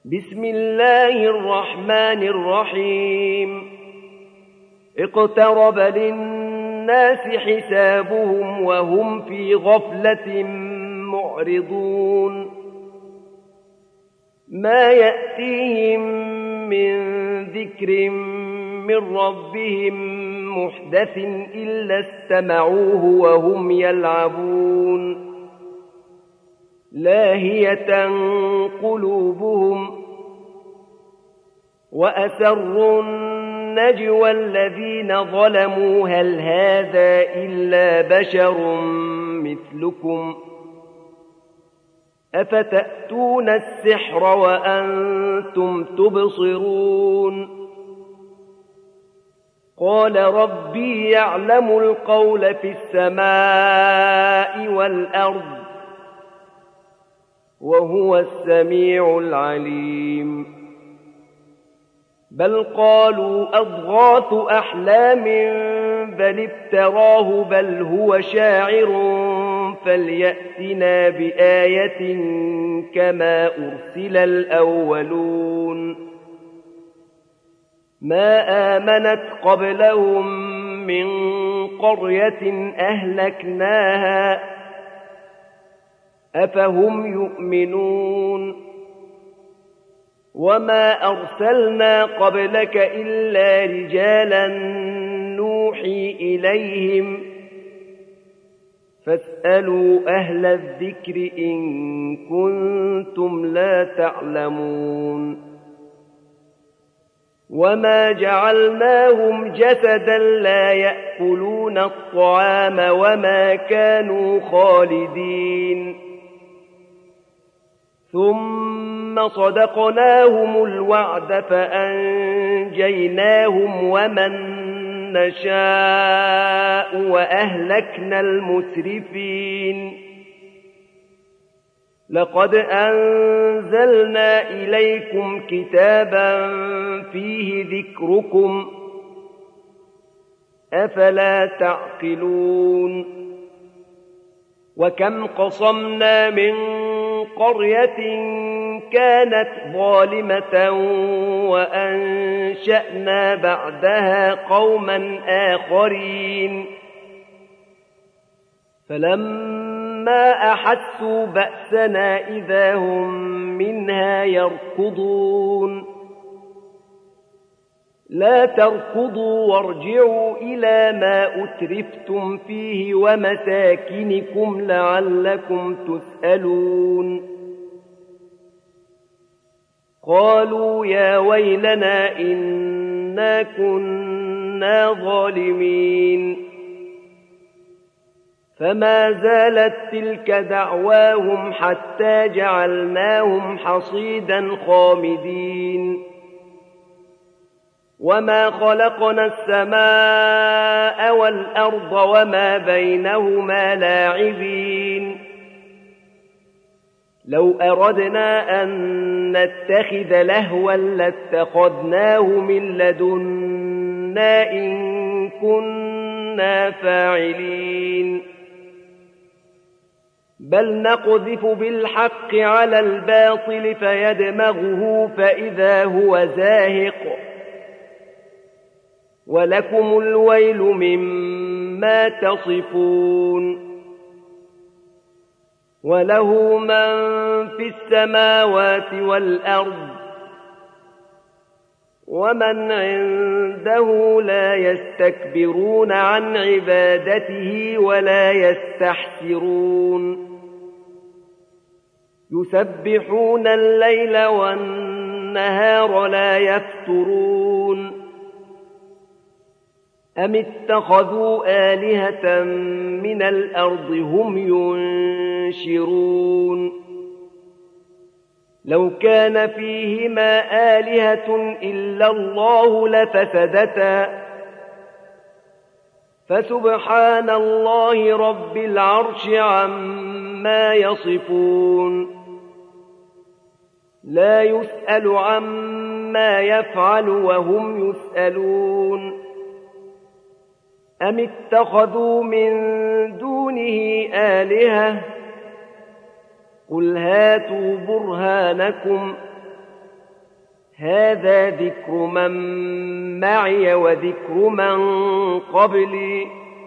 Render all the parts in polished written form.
بسم الله الرحمن الرحيم اقترب للناس حسابهم وهم في غفلة معرضون ما يأتيهم من ذكر من ربهم محدث إلا استمعوه وهم يلعبون لاهية قلوبهم وأسروا النجوى الذين ظلموا هل هذا إلا بشر مثلكم أفتأتون السحر وأنتم تبصرون قال ربي يعلم القول في السماء والأرض وهو السميع العليم بل قالوا أضغاث أحلام بل افتراه بل هو شاعر فليأتنا بآية كما أرسل الأولون ما آمنت قبلهم من قرية أهلكناها أفهم يؤمنون وما أرسلنا قبلك إلا رجالا نوحي إليهم فاسألوا أهل الذكر إن كنتم لا تعلمون وما جعلناهم جسدا لا يأكلون الطعام وما كانوا خالدين ثم صدقناهم الوعد فأنجيناهم ومن نشاء وأهلكنا المسرفين لقد أنزلنا إليكم كتابا فيه ذكركم أفلا تعقلون وكم قصمنا من قرية كانت ظالمة وأنشأنا بعدها قوما آخرين فلما أحسوا بأسنا إذا هم منها يركضون لا تركضوا وارجعوا إلى ما أترفتم فيه ومساكنكم لعلكم تسألون قالوا يا ويلنا إنا كنا ظالمين فما زالت تلك دعواهم حتى جعلناهم حصيدا خامدين وما خلقنا السماء والأرض وما بينهما لاعبين لو أردنا أن نتخذ لهوا لاتخذناه من لدنا إن كنا فاعلين بل نقذف بالحق على الباطل فيدمغه فإذا هو زاهق ولكم الويل مما تصفون وله من في السماوات والأرض ومن عنده لا يستكبرون عن عبادته ولا يستحسرون يسبحون الليل والنهار لا يفترون أم اتخذوا آلهة من الأرض هم ينشرون لو كان فيهما آلهة إلا الله لفسدتا فسبحان الله رب العرش عما يصفون لا يسأل عما يفعل وهم يسألون أم اتخذوا من دونه آلهة قل هاتوا برهانكم هذا ذكر من معي وذكر من قبلي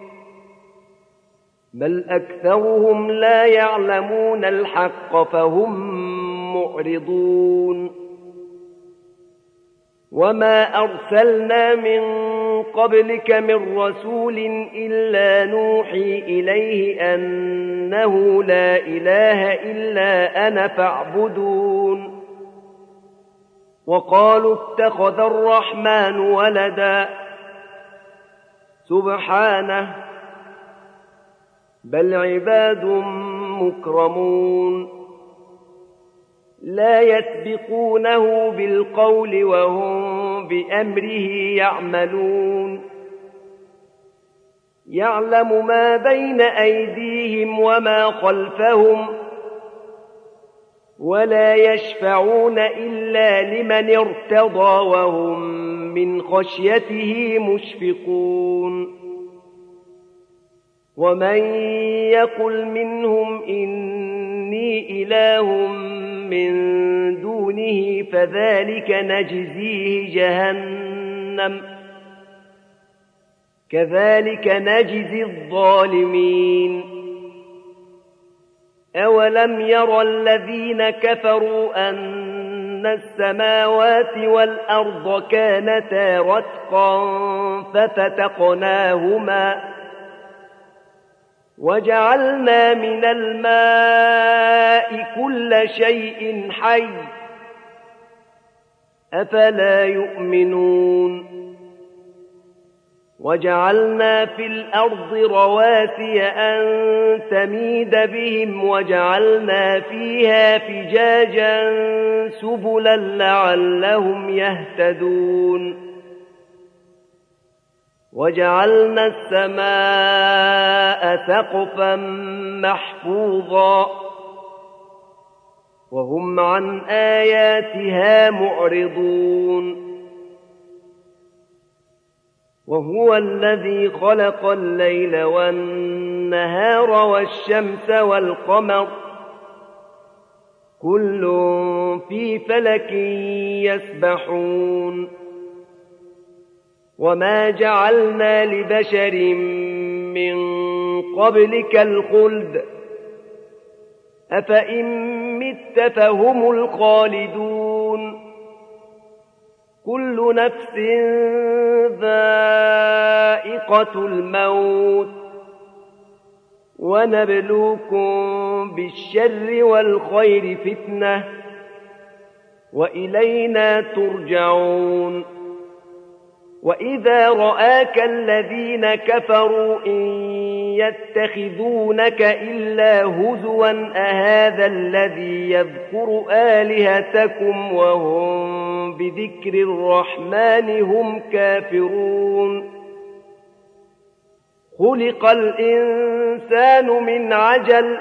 بل أكثرهم لا يعلمون الحق فهم معرضون وما أرسلنا من قبلك من رسول إلا نوحي إليه أنه لا إله إلا أنا فاعبدون وقالوا اتخذ الرحمن ولدا سبحانه بل عباد مكرمون لا يسبقونه بالقول وهم بأمره يعملون يعلم ما بين أيديهم وما خلفهم ولا يشفعون إلا لمن ارتضى وهم من خشيته مشفقون ومن يقل منهم إني إله من دونه فذلك نجزيه جهنم كذلك نجزي الظالمين أولم ير الذين كفروا أن السماوات والأرض كانتا رتقا ففتقناهما وجعلنا من الماء كل شيء حي أفلا يؤمنون وجعلنا في الأرض رواسي أن تميد بهم وجعلنا فيها فجاجا سبلا لعلهم يهتدون وجعلنا السماء سقفا محفوظا وهم عن آياتها معرضون وهو الذي خلق الليل والنهار والشمس والقمر كل في فلك يسبحون وما جعلنا لبشر من قبلك الخلد أفإن مت فهم الخالدون كل نفس ذائقة الموت ونبلوكم بالشر والخير فتنة وإلينا ترجعون وإذا رآك الذين كفروا إن يتخذونك إلا هزوا أهذا الذي يذكر آلهتكم وهم بذكر الرحمن هم كافرون خلق الإنسان من عجل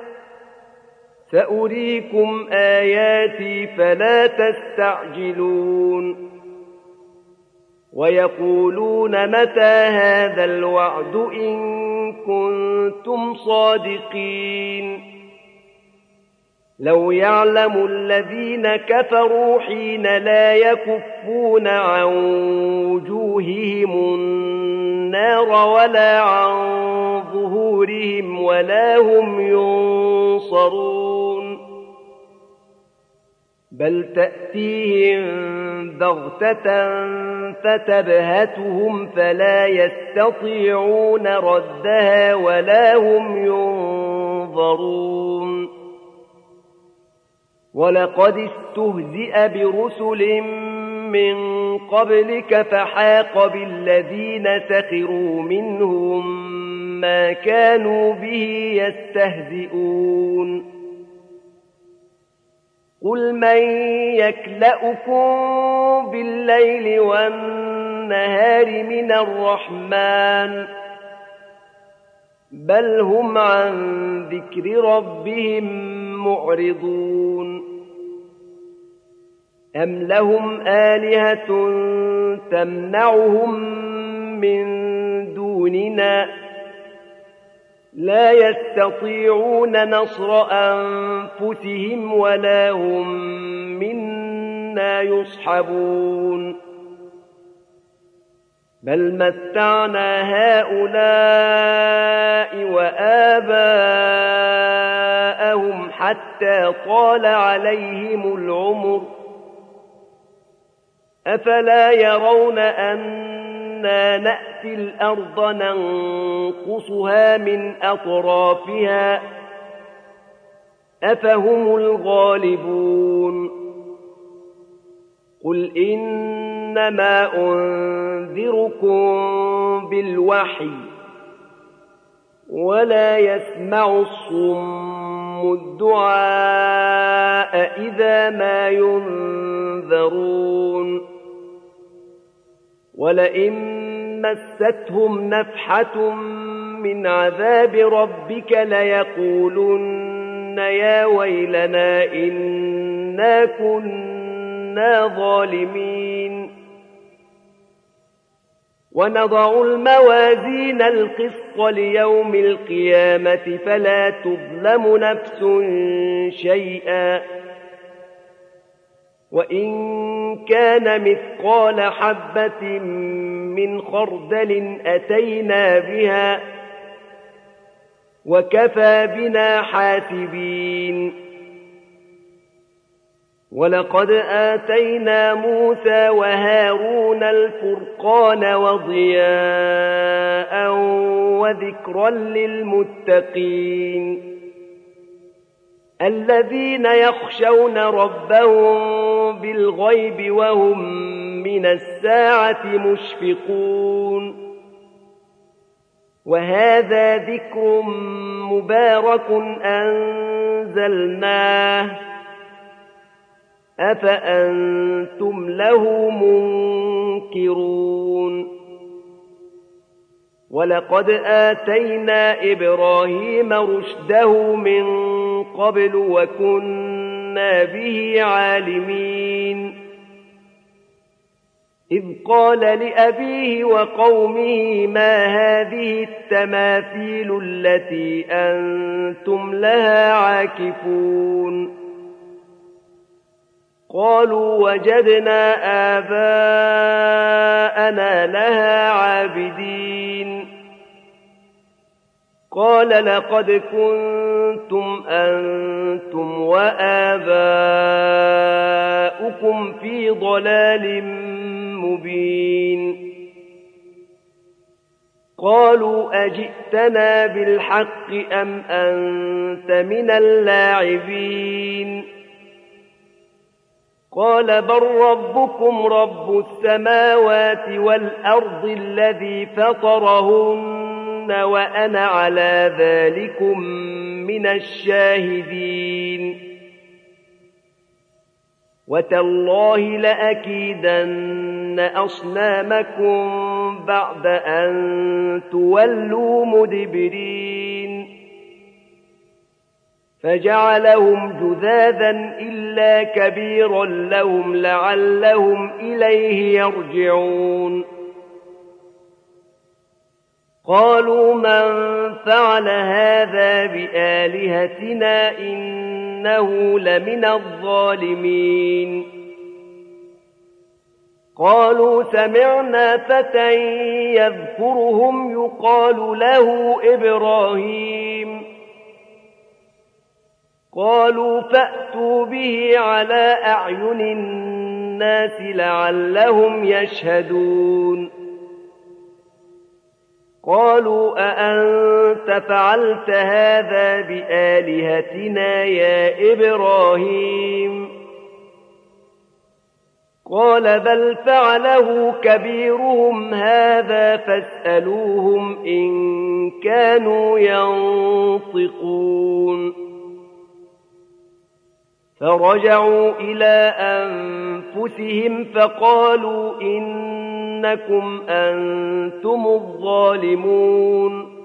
سأريكم آياتي فلا تستعجلون ويقولون متى هذا الوعد إن كنتم صادقين لو يعلم الذين كفروا حين لا يكفون عن وجوههم النار ولا عن ظهورهم ولا هم ينصرون بل تأتيهم بغتة فتبهتهم فلا يستطيعون ردها ولا هم ينظرون ولقد استهزئ برسل من قبلك فحاق بالذين سخروا منهم ما كانوا به يستهزئون قل من يكلأكم بالليل والنهار من الرحمن بل هم عن ذكر ربهم معرضون أم لهم آلهة تمنعهم من دوننا لا يستطيعون نصر أنفسهم ولا هم منا أَنَّىٰ يُصْحَبُونَ بَلْ مَتَّعْنَا هَٰؤُلَاءِ وَآبَاءَهُمْ حَتَّىٰ طَالَ عَلَيْهِمُ الْعُمُرُ أَفَلَا يَرَوْنَ أَنَّا نَأْتِي الْأَرْضَ نَنقُصُهَا مِنْ أَطْرَافِهَا أَفَهُمُ الْغَالِبُونَ قُلْ إِنَّمَا أُنذِرُكُم بِالْوَحْيِ وَلَا يَسْمَعُ الصُّمُّ الدُّعَاءَ إِذَا مَا يُنذَرُونَ وَلَئِن مَّسَّتْهُمْ نَفْحَةٌ مِّنْ عَذَابِ رَبِّكَ لَيَقُولُنَّ يَا وَيْلَنَا إِنَّا كُنَّا ظَالِمِينَ وَنَضَعُ الْمَوَازِينَ الْقِسْطَ لِيَوْمِ الْقِيَامَةِ فَلَا تُظْلَمُ نَفْسٌ شَيْئًا وَإِن كَانَ مِثْقَالَ حَبَّةٍ مِّنْ خَرْدَلٍ أَتَيْنَا بِهَا وَكَفَىٰ بِنَا حَاسِبِينَ وَلَقَدْ آتَيْنَا مُوسَىٰ وَهَارُونَ الْفُرْقَانَ وَضِيَاءً وَذِكْرًا لِّلْمُتَّقِينَ الَّذِينَ يَخْشَوْنَ رَبَّهُم بِالْغَيْبِ وَهُم مِّنَ السَّاعَةِ مُشْفِقُونَ وَهَٰذَا ذِكْرٌ مُّبَارَكٌ أَنزَلْنَاهُ أَفَأَنتُمْ لَهُ مُنكِرُونَ وَلَقَدْ آتَيْنَا إِبْرَاهِيمَ رُشْدَهُ مِن قَبْلُ وَكُنَّا بِهِ عَالِمِينَ إِذْ قَالَ لِأَبِيهِ وَقَوْمِهِ مَا هَٰذِهِ التَّمَاثِيلُ الَّتِي أَنتُمْ لَهَا عَاكِفُونَ قَالُوا وَجَدْنَا آبَاءَنَا لَهَا عَابِدِينَ قَالَ لَقَدْ كُنتُمْ أَنتُمْ وَآبَاؤُكُمْ فِي ضَلَالٍ مُّبِينٍ قَالُوا أَجِئْتَنَا بِالْحَقِّ أَمْ أَنتَ مِنَ اللاعبين قَالَ بَل رَّبُّكُمْ رَبُّ السَّمَاوَاتِ وَالْأَرْضِ الَّذِي فَطَرَهُنَّ وَأَنَا عَلَىٰ ذَٰلِكُم مِّنَ الشَّاهِدِينَ وَتَاللَّهِ لَأَكِيدَنَّ أَصْنَامَكُم بَعْدَ أَن تُوَلُّوا مُدْبِرِينَ فَجَعَلَهُمْ جُذَاذًا إِلَّا كَبِيرًا لَّهُمْ لَعَلَّهُمْ إِلَيْهِ يَرْجِعُونَ قَالُوا مَن فَعَلَ هَٰذَا بِآلِهَتِنَا إِنَّهُ لَمِنَ الظَّالِمِينَ قَالُوا سَمِعْنَا فَتًى يَذْكُرُهُمْ يُقَالُ لَهُ إِبْرَاهِيمُ قَالُوا فَأْتُوا بِهِ عَلَىٰ أَعْيُنِ النَّاسِ لَعَلَّهُمْ يَشْهَدُونَ قَالُوا أَأَنتَ فَعَلْتَ هَٰذَا بِآلِهَتِنَا يَا إِبْرَاهِيمُ قَالَ بَلْ فَعَلَهُ كَبِيرُهُمْ هَٰذَا فَاسْأَلُوهُمْ إِن كَانُوا يَنطِقُونَ فَرَجَعُوا إِلَىٰ أَنفُسِهِمْ فَقَالُوا إِنَّكُمْ أَنتُمُ الظَّالِمُونَ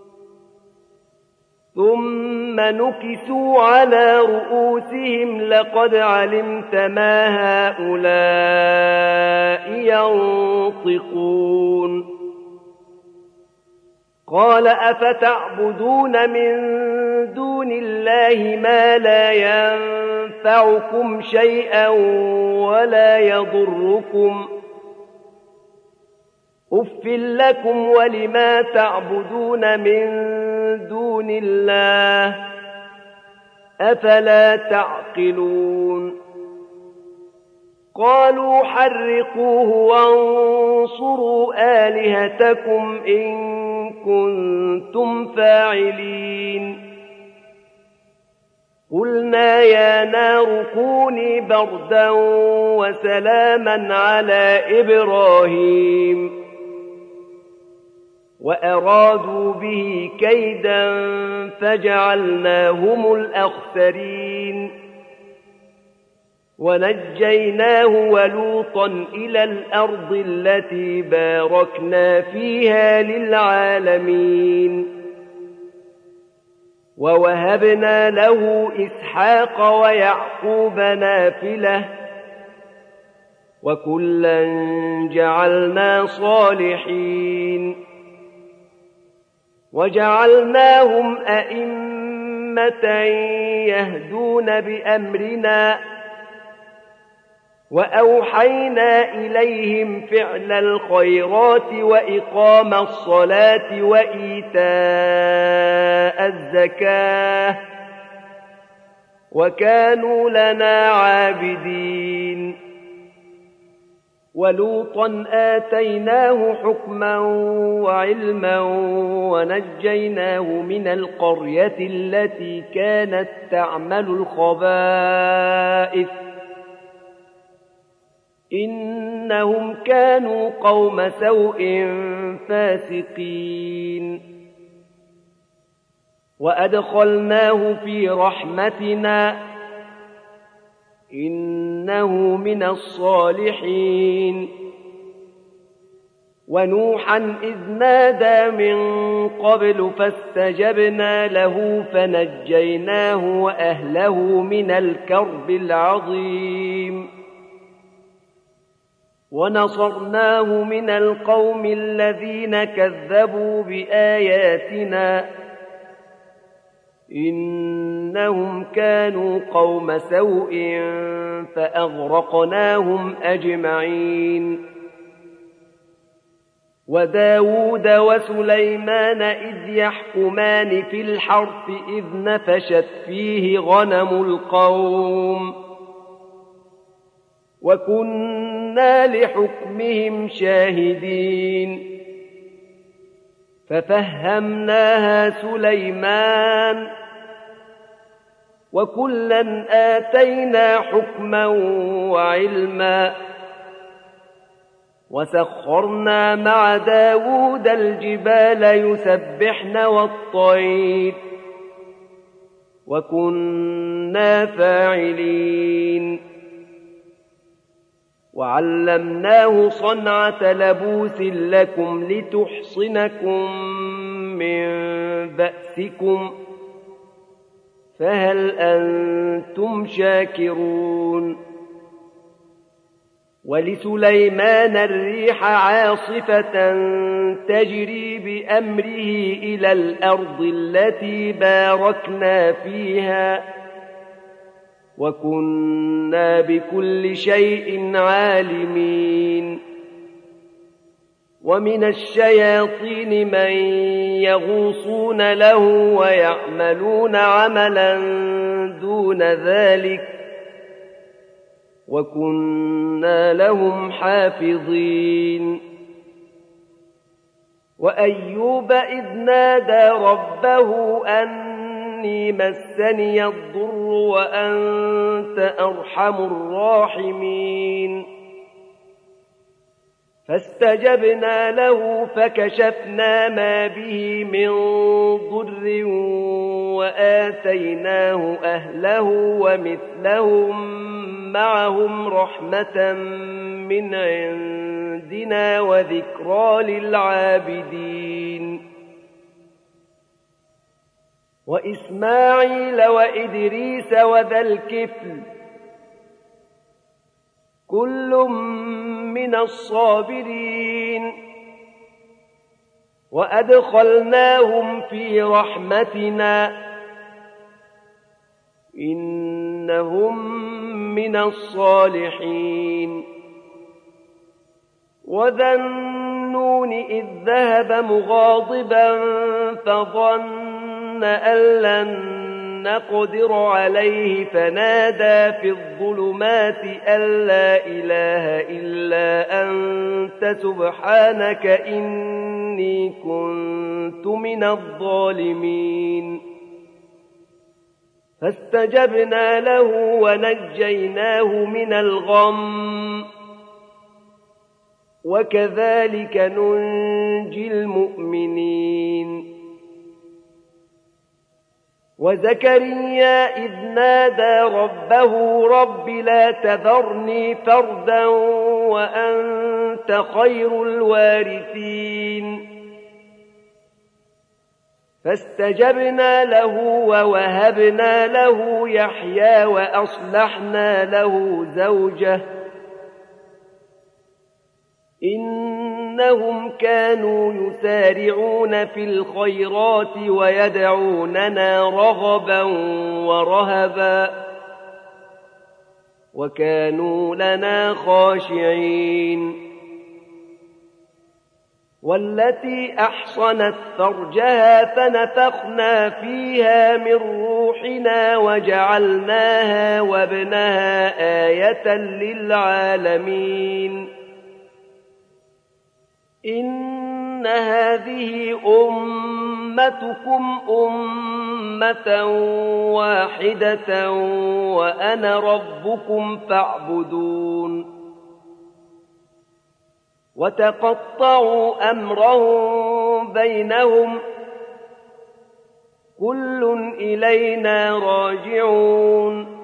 ثُمَّ نُكِسُوا عَلَىٰ رُءُوسِهِمْ لَقَدْ عَلِمْتَ مَا هَٰؤُلَاءِ يَنطِقُونَ قال أفتعبدون من دون الله ما لا ينفعكم شيئا ولا يضركم أف لكم ولما تعبدون من دون الله أفلا تعقلون قالوا حرقوه وانصروا آلهتكم إن كنتم فاعلين قلنا يا نار كوني بردا وسلاما على إبراهيم وأرادوا به كيدا فجعلناهم الأخسرين ونجيناه ولوطا إلى الأرض التي باركنا فيها للعالمين ووهبنا له إسحاق ويعقوب نافلة وكلا جعلنا صالحين وجعلناهم أئمة يهدون بأمرنا وأوحينا إليهم فعل الخيرات وإقام الصلاة وإيتاء الزكاة وكانوا لنا عابدين ولوطا آتيناه حكما وعلما ونجيناه من القرية التي كانت تعمل الخبائث إنهم كانوا قوم سوء فاسقين وأدخلناه في رحمتنا إنه من الصالحين ونوحا إذ نادى من قبل فاستجبنا له فنجيناه وأهله من الكرب العظيم ونصرناه من القوم الذين كذبوا بآياتنا إنهم كانوا قوم سوء فأغرقناهم أجمعين وداود وسليمان إذ يحكمان في الحرث إذ نفشت فيه غنم القوم وكنا لحكمهم شاهدين ففهمناها سليمان وكلا آتينا حكما وعلما وسخرنا مع داود الجبال يسبحن والطير وكنا فاعلين وعلمناه صنعة لبوس لكم لتحصنكم من بأسكم فهل أنتم شاكرون ولسليمان الريح عاصفة تجري بأمره إلى الأرض التي باركنا فيها وكنا بكل شيء عالمين ومن الشياطين من يغوصون له ويعملون عملا دون ذلك وكنا لهم حافظين وأيوب إذ نادى ربه أني مسني الضر وأنت أرحم الراحمين فاستجبنا له فكشفنا ما به من ضر وآتيناه أهله ومثلهم معهم رحمة من عندنا وذكرى للعابدين وإسماعيل وإدريس وذا الكفل كل من الصابرين وأدخلناهم في رحمتنا إنهم من الصالحين وذا النون إذ ذهب مغاضبا فظن أن لن نقدر عليه فنادى في الظلمات أن لا إله إلا أنت سبحانك إني كنت من الظالمين فاستجبنا له ونجيناه من الغم وكذلك ننجي المؤمنين وزكريا إذ نادى ربه رب لا تذرني فردا وأنت خير الوارثين فاستجبنا له ووهبنا له يحيى وأصلحنا له زوجه إنهم كانوا يسارعون في الخيرات ويدعوننا رغبا ورهبا وكانوا لنا خاشعين والتي أحصنت فرجها فنفخنا فيها من روحنا وجعلناها وابنها آية للعالمين إن هذه أمتكم أمة واحدة وأنا ربكم فاعبدون وتقطعوا أمرهم بينهم كل إلينا راجعون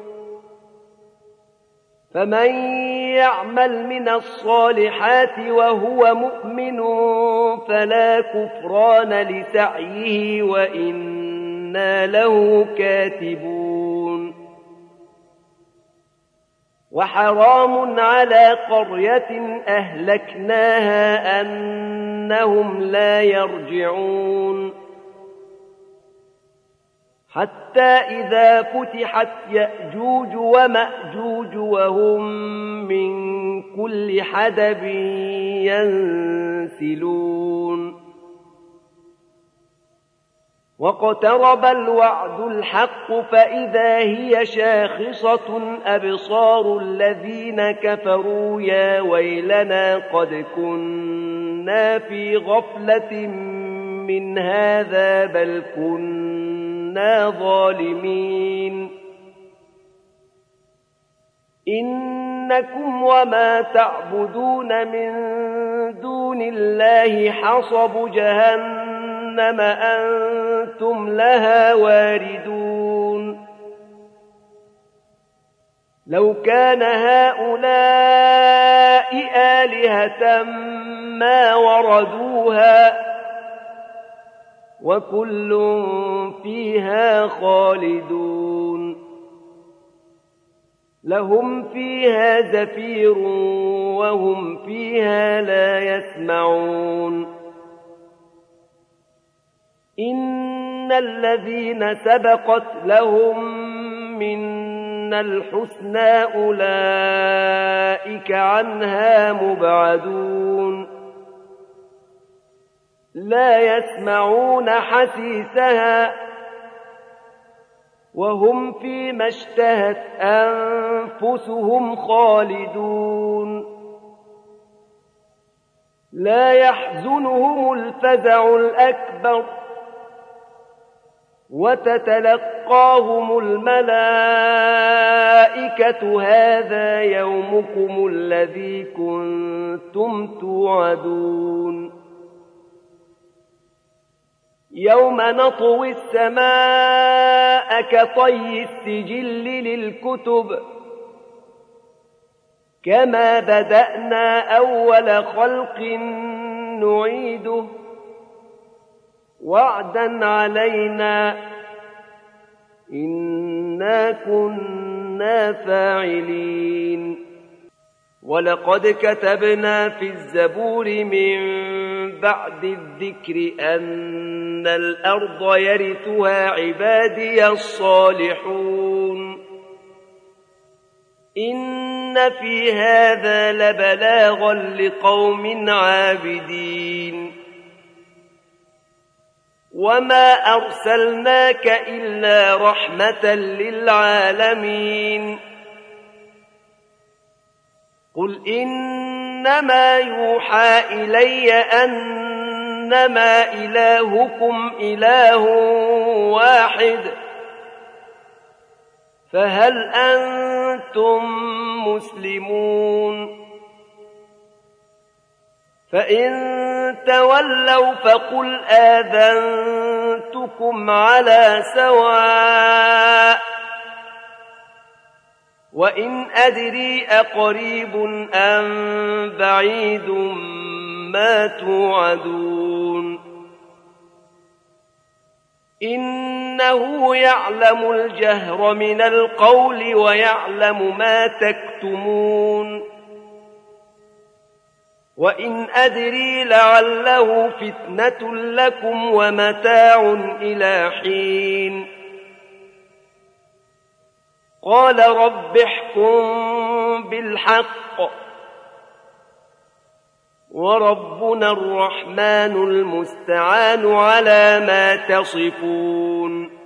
فمن يعمل من الصالحات وهو مؤمن فلا كفران لسعيه وإنا له كاتبون وحرام على قرية أهلكناها أنهم لا يرجعون حتى إذا فتحت يأجوج ومأجوج وهم من كل حدب ينسلون واقترب الوعد الحق فإذا هي شاخصة أبصار الذين كفروا يا ويلنا قد كنا في غفلة من هذا بل كنا ظالمين إنكم وما تعبدون من دون الله حصب جهنم أنتم لها واردون لو كان هؤلاء آلهة ما وردوها وكل فيها خالدون لهم فيها زفير وهم فيها لا يسمعون إن الذين سبقت لهم منا الحسنى أولئك عنها مبعدون لا يسمعون حسيسها وهم فيما اشتهت أنفسهم خالدون لا يحزنهم الفزع الأكبر وتتلقاهم الملائكة هذا يومكم الذي كنتم توعدون يوم نطوي السماء كطي السجل للكتب كما بدأنا أول خلق نعيده وعدا علينا إنا كنا فاعلين ولقد كتبنا في الزبور من بعد الذكر أن الأرض يرثها عبادي الصالحون إن في هذا لبلاغا لقوم عابدين وما أرسلناك إلا رحمة للعالمين قل إنما يوحى إلي أنما إلهكم إله واحد فهل أنتم مسلمون فإن تولوا فقل آذنتكم على سواء وإن أدري أقريب أم بعيد ما توعدون إنه يعلم الجهر من القول ويعلم ما تكتمون وإن أدري لعله فتنة لكم ومتاع إلى حين قال رب احكم بالحق وربنا الرحمن المستعان على ما تصفون